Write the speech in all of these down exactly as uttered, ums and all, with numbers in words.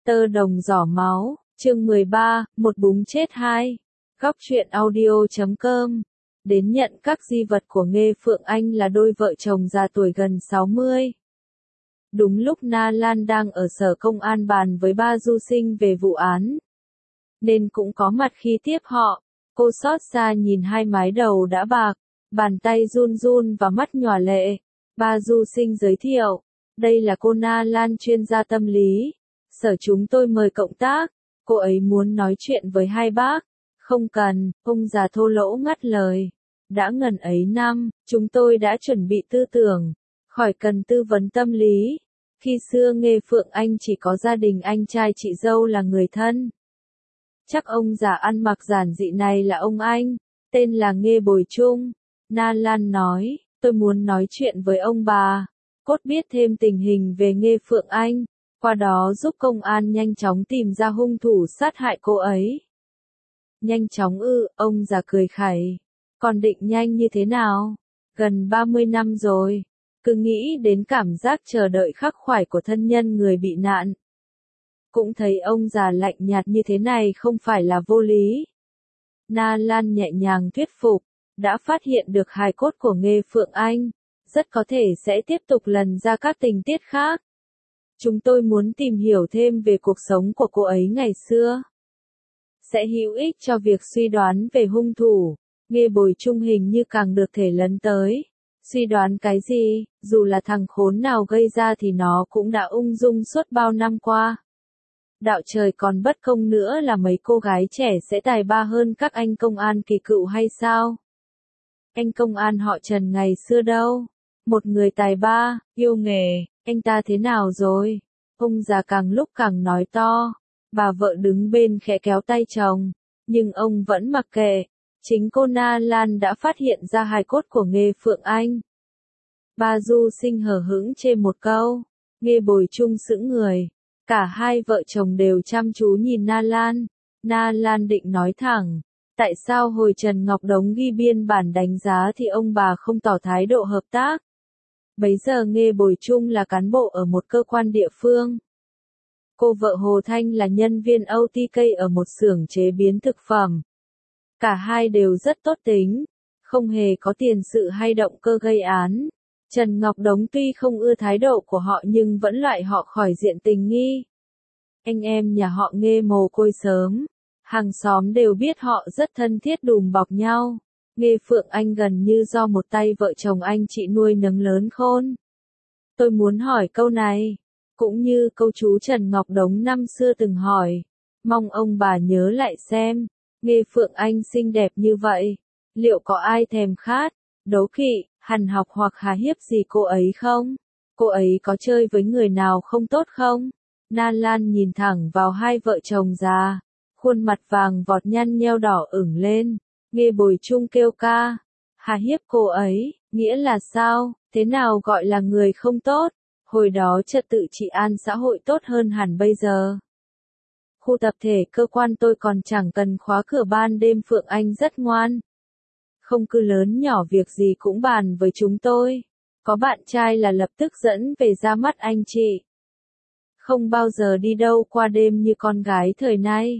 Tơ đồng giỏ máu, chương mười ba, một búng chết hai. Góc truyện audio chấm com. Đến nhận các di vật của Nghê Phượng Anh là đôi vợ chồng già tuổi gần sáu mươi. Đúng lúc Na Lan đang ở sở công an bàn với ba du sinh về vụ án, nên cũng có mặt khi tiếp họ. Cô xót xa nhìn hai mái đầu đã bạc, bàn tay run run và mắt nhòa lệ. Ba du sinh giới thiệu, đây là cô Na Lan, chuyên gia tâm lý. Sở chúng tôi mời cộng tác, cô ấy muốn nói chuyện với hai bác. Không cần, ông già thô lỗ ngắt lời. Đã ngần ấy năm, chúng tôi đã chuẩn bị tư tưởng, khỏi cần tư vấn tâm lý. Khi xưa Nghê Phượng Anh chỉ có gia đình anh trai chị dâu là người thân. Chắc ông già ăn mặc giản dị này là ông anh, tên là Nghê Bồi Trung. Na Lan nói, tôi muốn nói chuyện với ông bà, cốt biết thêm tình hình về Nghê Phượng Anh, qua đó giúp công an nhanh chóng tìm ra hung thủ sát hại cô ấy. Nhanh chóng ư, ông già cười khẩy. Còn định nhanh như thế nào? Gần ba mươi năm rồi. Cứ nghĩ đến cảm giác chờ đợi khắc khoải của thân nhân người bị nạn. Cũng thấy ông già lạnh nhạt như thế này không phải là vô lý. Na Lan nhẹ nhàng thuyết phục, đã phát hiện được hài cốt của Nghê Phượng Anh, rất có thể sẽ tiếp tục lần ra các tình tiết khác. Chúng tôi muốn tìm hiểu thêm về cuộc sống của cô ấy ngày xưa. Sẽ hữu ích cho việc suy đoán về hung thủ. Nghê Bồi Trung hình như càng được thể lấn tới. Suy đoán cái gì, dù là thằng khốn nào gây ra thì nó cũng đã ung dung suốt bao năm qua. Đạo trời còn bất công nữa là mấy cô gái trẻ sẽ tài ba hơn các anh công an kỳ cựu hay sao? Anh công an họ Trần ngày xưa đâu? Một người tài ba, yêu nghề, anh ta thế nào rồi? Ông già càng lúc càng nói to. Bà vợ đứng bên khẽ kéo tay chồng, nhưng ông vẫn mặc kệ. Chính cô Na Lan đã phát hiện ra hài cốt của Nghê Phượng Anh. Ba du sinh hờ hững chê một câu, Nghê Bồi Trung sững người. Cả hai vợ chồng đều chăm chú nhìn Na Lan. Na Lan định nói thẳng, tại sao hồi Trần Ngọc Đống ghi biên bản đánh giá thì ông bà không tỏ thái độ hợp tác? Bấy giờ Nghê Bồi Trung là cán bộ ở một cơ quan địa phương. Cô vợ Hồ Thanh là nhân viên o tê ca ở một xưởng chế biến thực phẩm. Cả hai đều rất tốt tính, không hề có tiền sự hay động cơ gây án. Trần Ngọc Đống tuy không ưa thái độ của họ nhưng vẫn loại họ khỏi diện tình nghi. Anh em nhà họ Nghê mồ côi sớm, hàng xóm đều biết họ rất thân thiết đùm bọc nhau. Nghê Phượng Anh gần như do một tay vợ chồng anh chị nuôi nấng lớn khôn. Tôi muốn hỏi câu này, cũng như câu chú Trần Ngọc Đống năm xưa từng hỏi, mong ông bà nhớ lại xem. Nghê Phượng Anh xinh đẹp như vậy, liệu có ai thèm khát, đố kỵ, hằn học hoặc hà hiếp gì cô ấy không? Cô ấy có chơi với người nào không tốt không? Na Lan nhìn thẳng vào hai vợ chồng già, khuôn mặt vàng vọt nhăn nheo đỏ ửng lên. Nghê Bồi Trung kêu ca, hà hiếp cô ấy, nghĩa là sao? Thế nào gọi là người không tốt? Hồi đó trật tự trị an xã hội tốt hơn hẳn bây giờ. Khu tập thể cơ quan tôi còn chẳng cần khóa cửa ban đêm. Phượng Anh rất ngoan. Không cứ lớn nhỏ việc gì cũng bàn với chúng tôi. Có bạn trai là lập tức dẫn về ra mắt anh chị. Không bao giờ đi đâu qua đêm như con gái thời nay.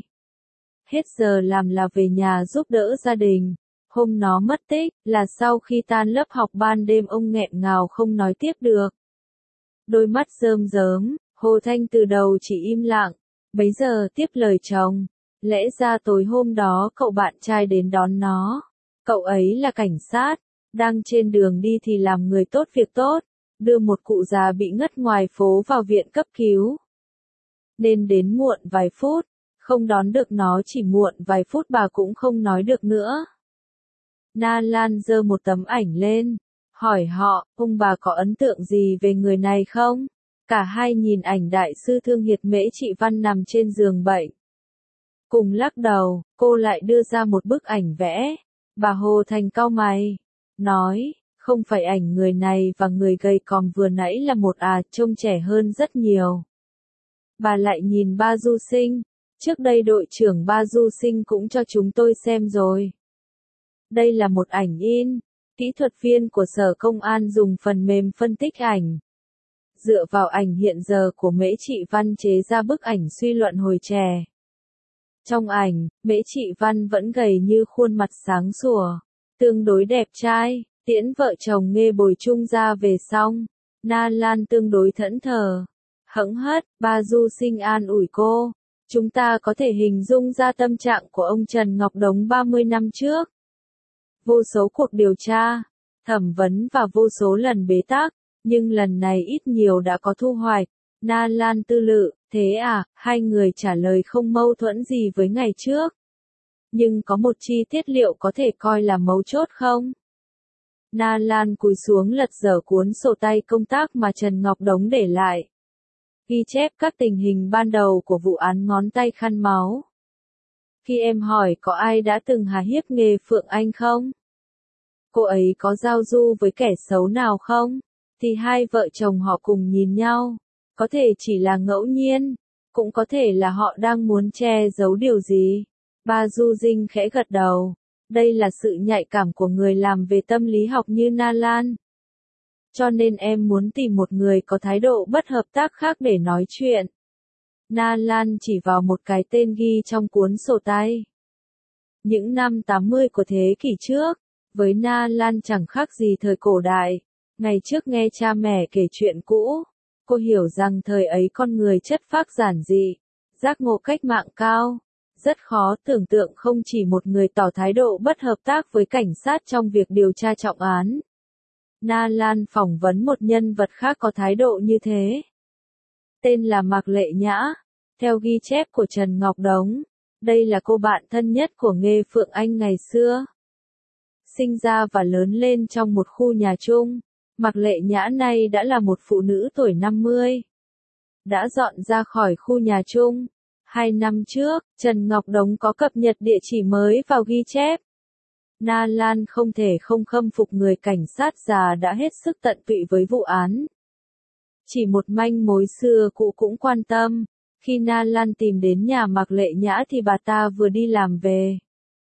Hết giờ làm là về nhà giúp đỡ gia đình. Hôm nó mất tích là sau khi tan lớp học ban đêm ông nghẹn ngào không nói tiếp được. Đôi mắt rơm rớm, Hồ Thanh từ đầu chỉ im lặng. Bấy giờ tiếp lời chồng, lẽ ra tối hôm đó cậu bạn trai đến đón nó. Cậu ấy là cảnh sát, đang trên đường đi thì làm người tốt việc tốt, đưa một cụ già bị ngất ngoài phố vào viện cấp cứu. Nên đến muộn vài phút, không đón được nó chỉ muộn vài phút bà cũng không nói được nữa. Na Lan giơ một tấm ảnh lên, hỏi họ, ông bà có ấn tượng gì về người này không? Cả hai nhìn ảnh đại sư Thương Hiệt Mễ Trị Văn nằm trên giường bệnh. Cùng lắc đầu, cô lại đưa ra một bức ảnh vẽ. Bà Hồ Thành cau mày, nói, không phải ảnh người này và người gầy còm vừa nãy là một à, trông trẻ hơn rất nhiều. Bà lại nhìn ba du sinh, trước đây đội trưởng ba du sinh cũng cho chúng tôi xem rồi. Đây là một ảnh in, kỹ thuật viên của sở công an dùng phần mềm phân tích ảnh. dựa vào ảnh hiện giờ của Mễ Trị Văn chế ra bức ảnh suy luận hồi trẻ. Trong ảnh, Mễ Trị Văn vẫn gầy như khuôn mặt sáng sủa, tương đối đẹp trai, tiễn vợ chồng Nghê Bồi chung ra về xong. Na Lan tương đối thẫn thờ, hững hất, ba Du Sinh an ủi cô. Chúng ta có thể hình dung ra tâm trạng của ông Trần Ngọc Đống ba mươi năm trước. Vô số cuộc điều tra, thẩm vấn và vô số lần bế tắc, nhưng lần này ít nhiều đã có thu hoạch. Na Lan tư lự, thế à, hai người trả lời không mâu thuẫn gì với ngày trước. Nhưng có một chi tiết liệu có thể coi là mấu chốt không? Na Lan cúi xuống lật dở cuốn sổ tay công tác mà Trần Ngọc Đống để lại. Ghi chép các tình hình ban đầu của vụ án ngón tay khăn máu. Khi em hỏi có ai đã từng hà hiếp Nghê Phượng Anh không? Cô ấy có giao du với kẻ xấu nào không? Thì hai vợ chồng họ cùng nhìn nhau. Có thể chỉ là ngẫu nhiên, cũng có thể là họ đang muốn che giấu điều gì. Ba Du Dinh khẽ gật đầu. Đây là sự nhạy cảm của người làm về tâm lý học như Na Lan. Cho nên em muốn tìm một người có thái độ bất hợp tác khác để nói chuyện. Na Lan chỉ vào một cái tên ghi trong cuốn sổ tay. Những năm tám mươi của thế kỷ trước, với Na Lan chẳng khác gì thời cổ đại. Ngày trước nghe cha mẹ kể chuyện cũ, cô hiểu rằng thời ấy con người chất phác giản dị, giác ngộ cách mạng cao. Rất khó tưởng tượng không chỉ một người tỏ thái độ bất hợp tác với cảnh sát trong việc điều tra trọng án. Na Lan phỏng vấn một nhân vật khác có thái độ như thế. Tên là Mạc Lệ Nhã. Theo ghi chép của Trần Ngọc Đống, đây là cô bạn thân nhất của Nghê Phượng Anh ngày xưa. Sinh ra và lớn lên trong một khu nhà chung, Mạc Lệ Nhã nay đã là một phụ nữ tuổi năm mươi. Đã dọn ra khỏi khu nhà chung. Hai năm trước, Trần Ngọc Đống có cập nhật địa chỉ mới vào ghi chép. Na Lan không thể không khâm phục người cảnh sát già đã hết sức tận tụy với vụ án. Chỉ một manh mối xưa cũ cũng quan tâm. Khi Na Lan tìm đến nhà Mạc Lệ Nhã thì bà ta vừa đi làm về.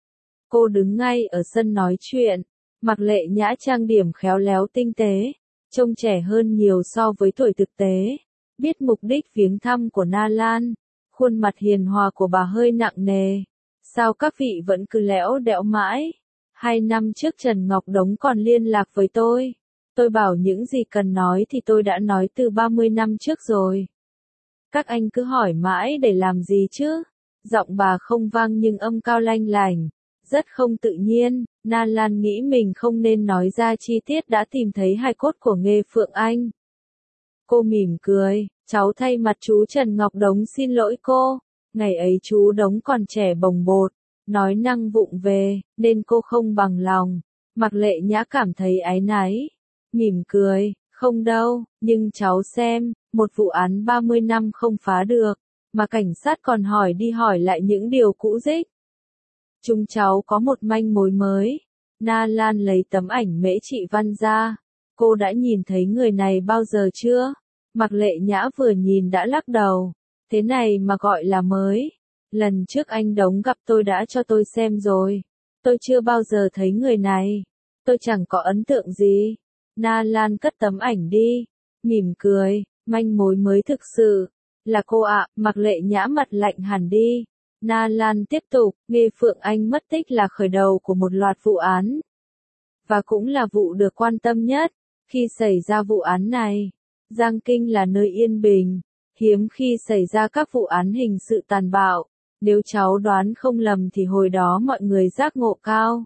Cô đứng ngay ở sân nói chuyện. Mạc Lệ Nhã trang điểm khéo léo tinh tế, trông trẻ hơn nhiều so với tuổi thực tế. Biết mục đích viếng thăm của Na Lan. Khuôn mặt hiền hòa của bà hơi nặng nề. Sao các vị vẫn cứ lẽo đẽo mãi? Hai năm trước Trần Ngọc Đống còn liên lạc với tôi. Tôi bảo những gì cần nói thì tôi đã nói từ ba mươi năm trước rồi. Các anh cứ hỏi mãi để làm gì chứ? Giọng bà không vang nhưng âm cao lanh lành. Rất không tự nhiên. Na Lan nghĩ mình không nên nói ra chi tiết đã tìm thấy hài cốt của Nghê Phượng Anh. Cô mỉm cười. Cháu thay mặt chú Trần Ngọc Đống xin lỗi cô. Ngày ấy chú Đống còn trẻ bồng bột, nói năng vụng về, nên cô không bằng lòng. Mạc Lệ Nhã cảm thấy áy náy. Mỉm cười, không đâu, nhưng cháu xem, một vụ án ba mươi năm không phá được, mà cảnh sát còn hỏi đi hỏi lại những điều cũ rích. Chúng cháu có một manh mối mới. Na Lan lấy tấm ảnh Mễ Trị Văn ra. Cô đã nhìn thấy người này bao giờ chưa? Mạc Lệ Nhã vừa nhìn đã lắc đầu. Thế này mà gọi là mới. Lần trước anh Đống gặp tôi đã cho tôi xem rồi. Tôi chưa bao giờ thấy người này. Tôi chẳng có ấn tượng gì. Na Lan cất tấm ảnh đi. Mỉm cười, manh mối mới thực sự. Là cô ạ, Mạc Lệ Nhã mặt lạnh hẳn đi. Na Lan tiếp tục, Nghê Phượng Anh mất tích là khởi đầu của một loạt vụ án. Và cũng là vụ được quan tâm nhất. Khi xảy ra vụ án này, Giang Kinh là nơi yên bình, hiếm khi xảy ra các vụ án hình sự tàn bạo. Nếu cháu đoán không lầm thì hồi đó mọi người giác ngộ cao.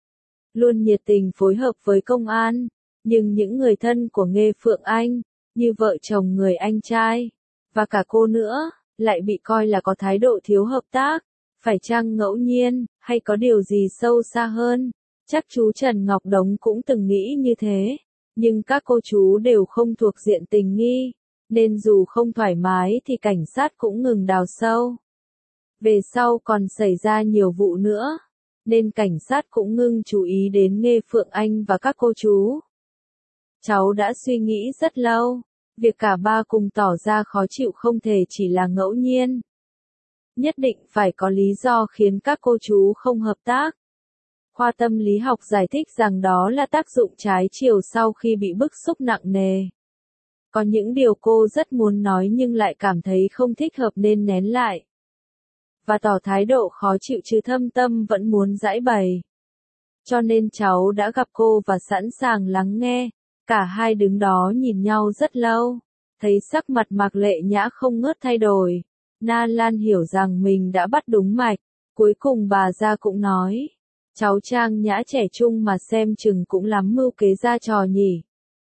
Luôn nhiệt tình phối hợp với công an, nhưng những người thân của Nghê Phượng Anh, như vợ chồng người anh trai, và cả cô nữa, lại bị coi là có thái độ thiếu hợp tác. Phải chăng ngẫu nhiên, hay có điều gì sâu xa hơn? Chắc chú Trần Ngọc Đống cũng từng nghĩ như thế. Nhưng các cô chú đều không thuộc diện tình nghi, nên dù không thoải mái thì cảnh sát cũng ngừng đào sâu. Về sau còn xảy ra nhiều vụ nữa, nên cảnh sát cũng ngưng chú ý đến Nghê Phượng Anh và các cô chú. Cháu đã suy nghĩ rất lâu, việc cả ba cùng tỏ ra khó chịu không thể chỉ là ngẫu nhiên. Nhất định phải có lý do khiến các cô chú không hợp tác. Khoa tâm lý học giải thích rằng đó là tác dụng trái chiều sau khi bị bức xúc nặng nề. Có những điều cô rất muốn nói nhưng lại cảm thấy không thích hợp nên nén lại. Và tỏ thái độ khó chịu chứ thâm tâm vẫn muốn giãi bày. Cho nên cháu đã gặp cô và sẵn sàng lắng nghe. Cả hai đứng đó nhìn nhau rất lâu. Thấy sắc mặt Mạc Lệ Nhã không ngớt thay đổi. Na Lan hiểu rằng mình đã bắt đúng mạch. Cuối cùng bà ra cũng nói. Cháu Trang Nhã trẻ trung mà xem chừng cũng lắm mưu kế ra trò nhỉ.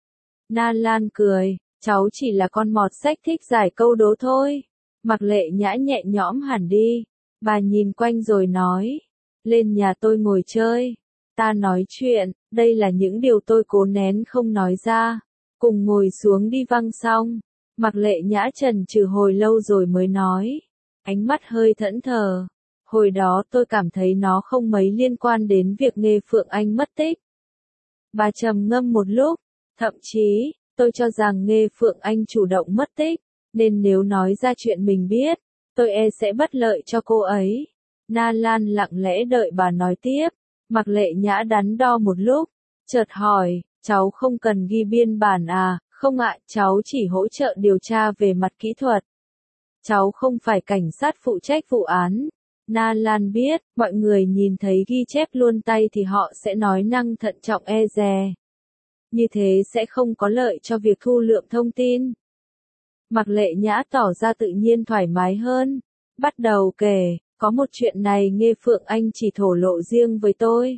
Na Lan cười. Cháu chỉ là con mọt sách thích giải câu đố thôi. Mạc Lệ Nhã nhẹ nhõm hẳn đi. Bà nhìn quanh rồi nói. Lên nhà tôi ngồi chơi. Ta nói chuyện, đây là những điều tôi cố nén không nói ra. Cùng ngồi xuống đi văng xong. Mạc Lệ Nhã chần chừ hồi lâu rồi mới nói. Ánh mắt hơi thẫn thờ. Hồi đó tôi cảm thấy nó không mấy liên quan đến việc Nghê Phượng Anh mất tích. Bà trầm ngâm một lúc. Thậm chí, tôi cho rằng Nghê Phượng Anh chủ động mất tích. Nên nếu nói ra chuyện mình biết, tôi e sẽ bất lợi cho cô ấy. Na Lan lặng lẽ đợi bà nói tiếp. Mạc Lệ Nhã đắn đo một lúc. Chợt hỏi, cháu không cần ghi biên bản à? Không ạ, cháu chỉ hỗ trợ điều tra về mặt kỹ thuật. Cháu không phải cảnh sát phụ trách vụ án. Na Lan biết, mọi người nhìn thấy ghi chép luôn tay thì họ sẽ nói năng thận trọng e dè. Như thế sẽ không có lợi cho việc thu lượm thông tin. Mạc Lệ Nhã tỏ ra tự nhiên thoải mái hơn. Bắt đầu kể, có một chuyện này Nghê Phượng Anh chỉ thổ lộ riêng với tôi.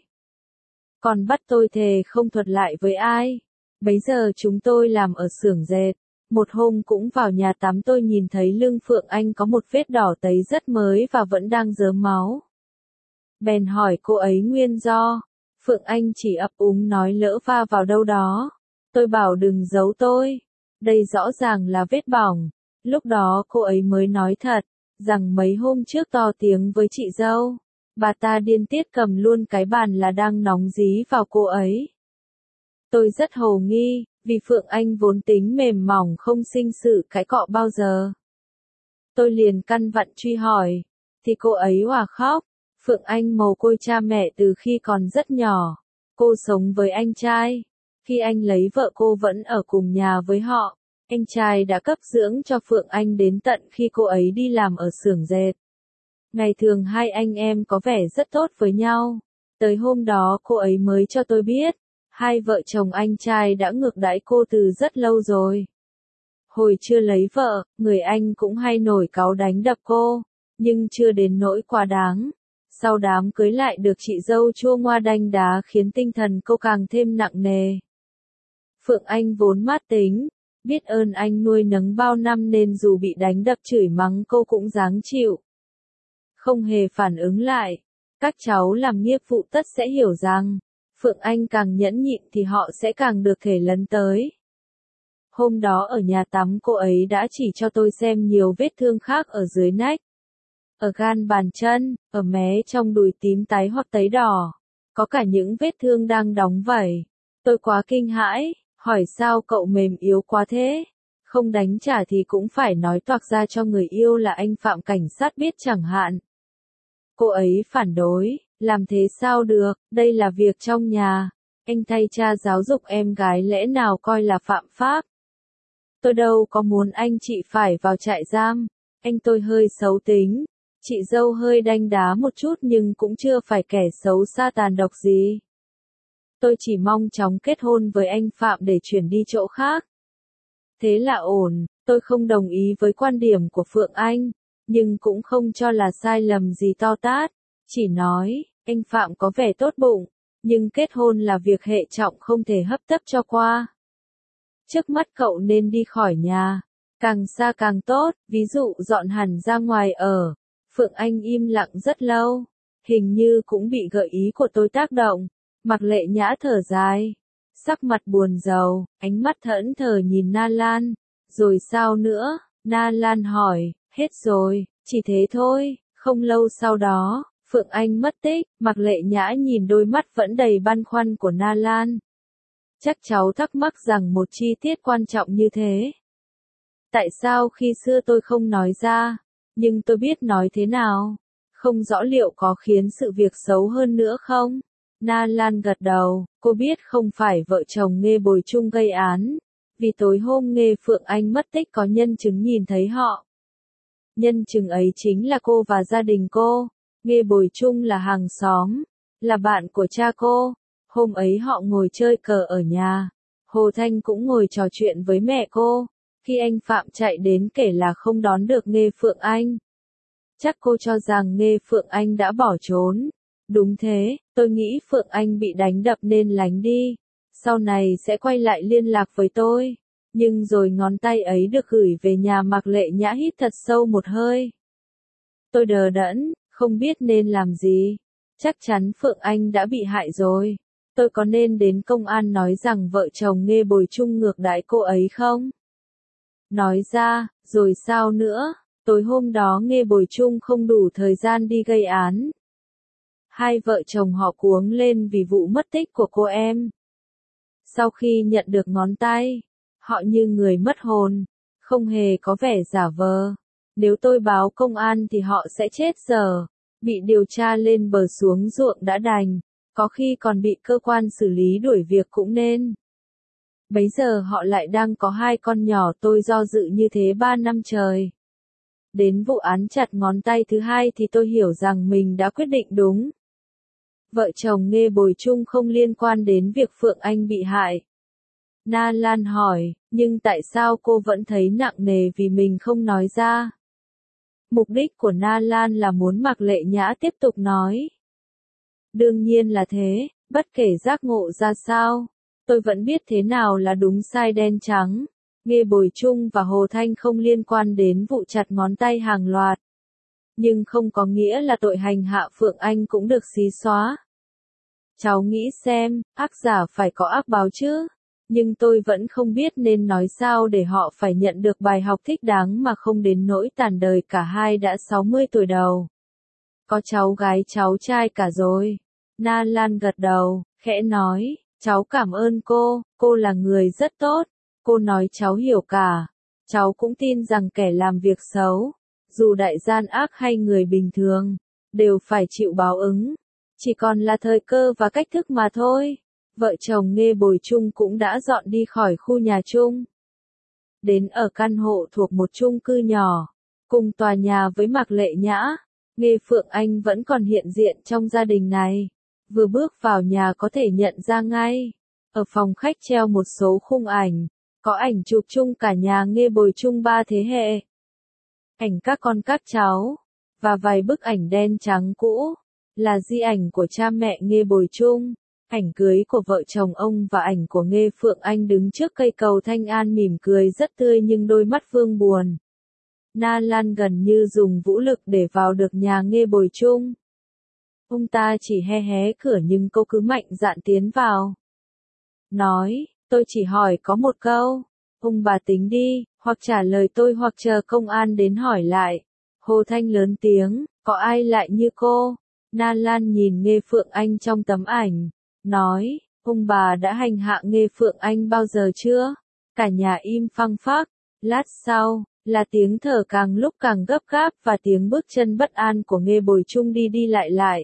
Còn bắt tôi thề không thuật lại với ai. Bấy giờ chúng tôi làm ở xưởng dệt. Một hôm cũng vào nhà tắm tôi nhìn thấy lưng Phượng Anh có một vết đỏ tấy rất mới và vẫn đang rớm máu. Bèn hỏi cô ấy nguyên do. Phượng Anh chỉ ấp úng nói lỡ va vào đâu đó. Tôi bảo đừng giấu tôi. Đây rõ ràng là vết bỏng. Lúc đó cô ấy mới nói thật, rằng mấy hôm trước to tiếng với chị dâu. Bà ta điên tiết cầm luôn cái bàn là đang nóng dí vào cô ấy. Tôi rất hồ nghi, vì Phượng Anh vốn tính mềm mỏng không sinh sự cãi cọ bao giờ. Tôi liền căn vặn truy hỏi, thì cô ấy òa khóc. Phượng Anh mồ côi cha mẹ từ khi còn rất nhỏ. Cô sống với anh trai. Khi anh lấy vợ cô vẫn ở cùng nhà với họ. Anh trai đã cấp dưỡng cho Phượng Anh đến tận khi cô ấy đi làm ở xưởng dệt. Ngày thường hai anh em có vẻ rất tốt với nhau. Tới hôm đó cô ấy mới cho tôi biết. Hai vợ chồng anh trai đã ngược đãi cô từ rất lâu rồi. Hồi chưa lấy vợ, người anh cũng hay nổi cáu đánh đập cô. Nhưng chưa đến nỗi quá đáng. Sau đám cưới lại được chị dâu chua ngoa đanh đá khiến tinh thần cô càng thêm nặng nề. Phượng Anh vốn mát tính. Biết ơn anh nuôi nấng bao năm nên dù bị đánh đập chửi mắng cô cũng dáng chịu. Không hề phản ứng lại. Các cháu làm nghiệp vụ tất sẽ hiểu rằng, Phượng Anh càng nhẫn nhịn thì họ sẽ càng được thể lấn tới. Hôm đó ở nhà tắm cô ấy đã chỉ cho tôi xem nhiều vết thương khác ở dưới nách. Ở gan bàn chân, ở mé trong đùi tím tái hoặc tấy đỏ. Có cả những vết thương đang đóng vảy. Tôi quá kinh hãi, hỏi sao cậu mềm yếu quá thế? Không đánh trả thì cũng phải nói toạc ra cho người yêu là anh Phạm cảnh sát biết chẳng hạn. Cô ấy phản đối, làm thế sao được, đây là việc trong nhà. Anh thay cha giáo dục em gái lẽ nào coi là phạm pháp. Tôi đâu có muốn anh chị phải vào trại giam. Anh tôi hơi xấu tính. Chị dâu hơi đanh đá một chút nhưng cũng chưa phải kẻ xấu xa tàn độc gì. Tôi chỉ mong chóng kết hôn với anh Phạm để chuyển đi chỗ khác. Thế là ổn, tôi không đồng ý với quan điểm của Phượng Anh, nhưng cũng không cho là sai lầm gì to tát. Chỉ nói, anh Phạm có vẻ tốt bụng, nhưng kết hôn là việc hệ trọng không thể hấp tấp cho qua. Trước mắt cậu nên đi khỏi nhà, càng xa càng tốt, ví dụ dọn hẳn ra ngoài ở. Phượng Anh im lặng rất lâu, hình như cũng bị gợi ý của tôi tác động. Mạc Lệ Nhã thở dài, sắc mặt buồn rầu, ánh mắt thẫn thờ nhìn Na Lan. Rồi sao nữa? Na Lan hỏi, hết rồi, chỉ thế thôi. Không lâu sau đó, Phượng Anh mất tích, Mạc Lệ Nhã nhìn đôi mắt vẫn đầy băn khoăn của Na Lan. Chắc cháu thắc mắc rằng một chi tiết quan trọng như thế. Tại sao khi xưa tôi không nói ra, nhưng tôi biết nói thế nào. Không rõ liệu có khiến sự việc xấu hơn nữa không? Na Lan gật đầu, cô biết không phải vợ chồng Nghê Bồi Chung gây án. Vì tối hôm Nghê Phượng Anh mất tích có nhân chứng nhìn thấy họ. Nhân chứng ấy chính là cô và gia đình cô. Nghê Bồi Chung là hàng xóm, là bạn của cha cô. Hôm ấy họ ngồi chơi cờ ở nhà. Hồ Thanh cũng ngồi trò chuyện với mẹ cô. Khi anh Phạm chạy đến kể là không đón được Nghê Phượng Anh. Chắc cô cho rằng Nghê Phượng Anh đã bỏ trốn. Đúng thế, tôi nghĩ Phượng Anh bị đánh đập nên lánh đi. Sau này sẽ quay lại liên lạc với tôi. Nhưng rồi ngón tay ấy được gửi về nhà Mạc Lệ Nhã hít thật sâu một hơi. Tôi đờ đẫn, không biết nên làm gì. Chắc chắn Phượng Anh đã bị hại rồi. Tôi có nên đến công an nói rằng vợ chồng Nghê Bồi Chung ngược đãi cô ấy không? Nói ra, rồi sao nữa? Tối hôm đó Nghê Bồi Chung không đủ thời gian đi gây án. Hai vợ chồng họ cuống lên vì vụ mất tích của cô em. Sau khi nhận được ngón tay, họ như người mất hồn, không hề có vẻ giả vờ. Nếu tôi báo công an thì họ sẽ chết giờ, bị điều tra lên bờ xuống ruộng đã đành, có khi còn bị cơ quan xử lý đuổi việc cũng nên. Bấy giờ họ lại đang có hai con nhỏ, tôi do dự như thế ba năm trời. Đến vụ án chặt ngón tay thứ hai thì tôi hiểu rằng mình đã quyết định đúng. Vợ chồng Nghê Bồi Chung không liên quan đến việc Phượng Anh bị hại. Na Lan hỏi, nhưng tại sao cô vẫn thấy nặng nề vì mình không nói ra? Mục đích của Na Lan là muốn Mạc Lệ Nhã tiếp tục nói. Đương nhiên là thế, bất kể giác ngộ ra sao, tôi vẫn biết thế nào là đúng sai đen trắng. Nghê Bồi Chung và Hồ Thanh không liên quan đến vụ chặt ngón tay hàng loạt. Nhưng không có nghĩa là tội hành hạ Phượng Anh cũng được xí xóa. Cháu nghĩ xem, ác giả phải có ác báo chứ. Nhưng tôi vẫn không biết nên nói sao để họ phải nhận được bài học thích đáng mà không đến nỗi tàn đời. Cả hai đã sáu mươi tuổi đầu. Có cháu gái cháu trai cả rồi. Na Lan gật đầu, khẽ nói, cháu cảm ơn cô, cô là người rất tốt. Cô nói cháu hiểu cả. Cháu cũng tin rằng kẻ làm việc xấu, dù đại gian ác hay người bình thường, đều phải chịu báo ứng. Chỉ còn là thời cơ và cách thức mà thôi. Vợ chồng Nghê Bồi Chung cũng đã dọn đi khỏi khu nhà chung. Đến ở căn hộ thuộc một chung cư nhỏ, cùng tòa nhà với Mạc Lệ Nhã. Nghê Phượng Anh vẫn còn hiện diện trong gia đình này. Vừa bước vào nhà có thể nhận ra ngay. Ở phòng khách treo một số khung ảnh. Có ảnh chụp chung cả nhà Nghê Bồi Chung ba thế hệ. Ảnh các con các cháu. Và vài bức ảnh đen trắng cũ. Là di ảnh của cha mẹ Nghê Bồi Chung. Ảnh cưới của vợ chồng ông và ảnh của Nghê Phượng Anh đứng trước cây cầu Thanh An mỉm cười rất tươi nhưng đôi mắt vương buồn. Na Lan gần như dùng vũ lực để vào được nhà Nghê Bồi Chung. Ông ta chỉ hé hé cửa nhưng cô cứ mạnh dạn tiến vào. Nói, tôi chỉ hỏi có một câu. Ông bà tính đi, hoặc trả lời tôi hoặc chờ công an đến hỏi lại. Hồ Thanh lớn tiếng, có ai lại như cô? Na Lan nhìn Nghê Phượng Anh trong tấm ảnh. Nói, ông bà đã hành hạ Nghê Phượng Anh bao giờ chưa? Cả nhà im phăng phắc. Lát sau, là tiếng thở càng lúc càng gấp gáp và tiếng bước chân bất an của Nghê Bồi Chung đi đi lại lại.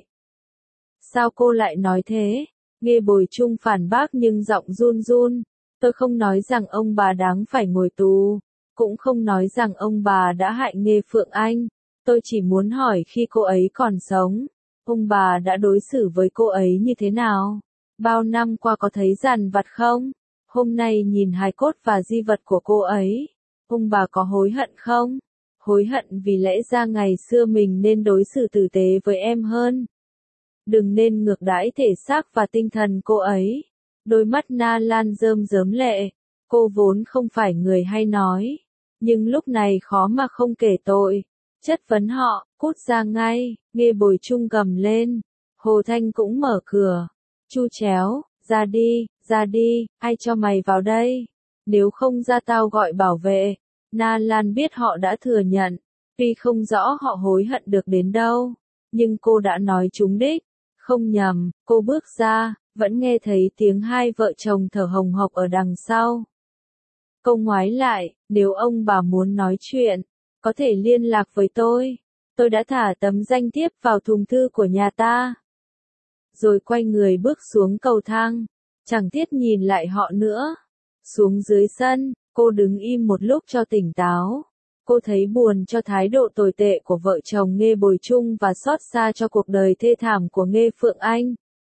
Sao cô lại nói thế? Nghê Bồi Chung phản bác nhưng giọng run run. Tôi không nói rằng ông bà đáng phải ngồi tù. Cũng không nói rằng ông bà đã hại Nghê Phượng Anh. Tôi chỉ muốn hỏi khi cô ấy còn sống, ông bà đã đối xử với cô ấy như thế nào? Bao năm qua có thấy dằn vặt không? Hôm nay nhìn hài cốt và di vật của cô ấy, ông bà có hối hận không? Hối hận vì lẽ ra ngày xưa mình nên đối xử tử tế với em hơn. Đừng nên ngược đãi thể xác và tinh thần cô ấy. Đôi mắt Na Lan rơm rớm lệ. Cô vốn không phải người hay nói. Nhưng lúc này khó mà không kể tội. Chất vấn họ, cút ra ngay. Nghê Bồi Chung gầm lên. Hồ Thanh cũng mở cửa. Chu chéo, ra đi, ra đi, ai cho mày vào đây? Nếu không ra tao gọi bảo vệ. Na Lan biết họ đã thừa nhận. Tuy không rõ họ hối hận được đến đâu. Nhưng cô đã nói trúng đích. Không nhầm, cô bước ra, vẫn nghe thấy tiếng hai vợ chồng thở hồng hộc ở đằng sau. Cô ngoái lại, nếu ông bà muốn nói chuyện, có thể liên lạc với tôi. Tôi đã thả tấm danh thiếp vào thùng thư của nhà ta. Rồi quay người bước xuống cầu thang, chẳng thiết nhìn lại họ nữa. Xuống dưới sân, cô đứng im một lúc cho tỉnh táo. Cô thấy buồn cho thái độ tồi tệ của vợ chồng Nghê Bồi Chung và xót xa cho cuộc đời thê thảm của Nghê Phượng Anh.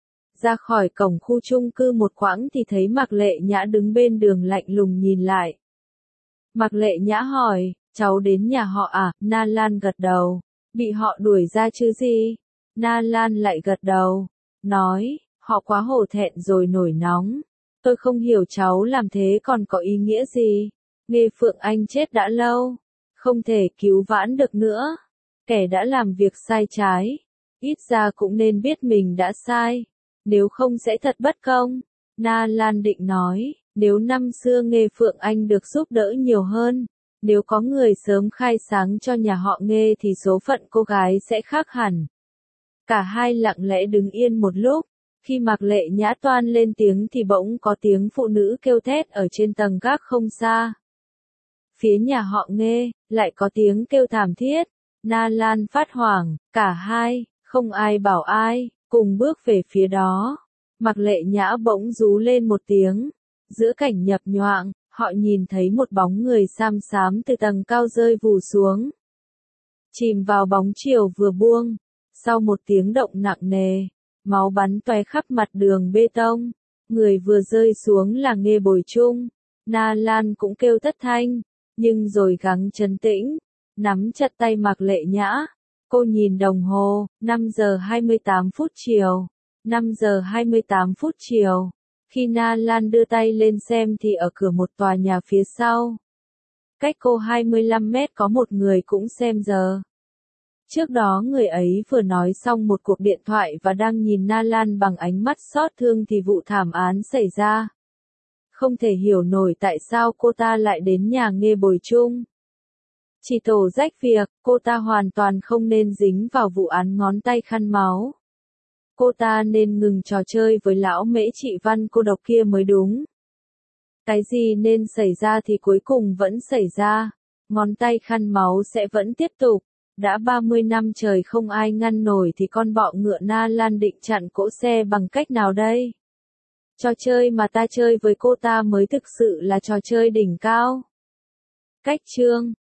Ra khỏi cổng khu chung cư một quãng thì thấy Mạc Lệ Nhã đứng bên đường lạnh lùng nhìn lại. Mạc Lệ Nhã hỏi, cháu đến nhà họ à? Na Lan gật đầu. Bị họ đuổi ra chứ gì? Na Lan lại gật đầu. Nói, họ quá hổ thẹn rồi nổi nóng. Tôi không hiểu cháu làm thế còn có ý nghĩa gì. Nghê Phượng Anh chết đã lâu. Không thể cứu vãn được nữa. Kẻ đã làm việc sai trái. Ít ra cũng nên biết mình đã sai. Nếu không sẽ thật bất công. Na Lan định nói, nếu năm xưa Nghê Phượng Anh được giúp đỡ nhiều hơn, nếu có người sớm khai sáng cho nhà họ Nghê thì số phận cô gái sẽ khác hẳn. Cả hai lặng lẽ đứng yên một lúc, khi Mạc Lệ Nhã toan lên tiếng thì bỗng có tiếng phụ nữ kêu thét ở trên tầng gác không xa. Phía nhà họ Nghê, lại có tiếng kêu thảm thiết. Na Lan phát hoảng, cả hai, không ai bảo ai, cùng bước về phía đó. Mạc Lệ Nhã bỗng rú lên một tiếng. Giữa cảnh nhập nhoạng, họ nhìn thấy một bóng người xám xám từ tầng cao rơi vù xuống. Chìm vào bóng chiều vừa buông. Sau một tiếng động nặng nề, máu bắn toe khắp mặt đường bê tông. Người vừa rơi xuống là Nghê Bồi Chung. Na Lan cũng kêu thất thanh, nhưng rồi gắng trấn tĩnh, nắm chặt tay Mạc Lệ Nhã. Cô nhìn đồng hồ, năm giờ hai mươi tám phút chiều. năm giờ hai mươi tám phút chiều. Khi Na Lan đưa tay lên xem thì ở cửa một tòa nhà phía sau. Cách cô hai mươi lăm mét có một người cũng xem giờ. Trước đó người ấy vừa nói xong một cuộc điện thoại và đang nhìn Na Lan bằng ánh mắt xót thương thì vụ thảm án xảy ra. Không thể hiểu nổi tại sao cô ta lại đến nhà Nghê Bồi Chung. Chỉ tổ rách việc, cô ta hoàn toàn không nên dính vào vụ án ngón tay khăn máu. Cô ta nên ngừng trò chơi với lão mễ trị văn cô độc kia mới đúng. Cái gì nên xảy ra thì cuối cùng vẫn xảy ra. Ngón tay khăn máu sẽ vẫn tiếp tục. Đã ba mươi năm trời không ai ngăn nổi thì con bọ ngựa Na Lan định chặn cỗ xe bằng cách nào đây? Trò chơi mà ta chơi với cô ta mới thực sự là trò chơi đỉnh cao. Cách chương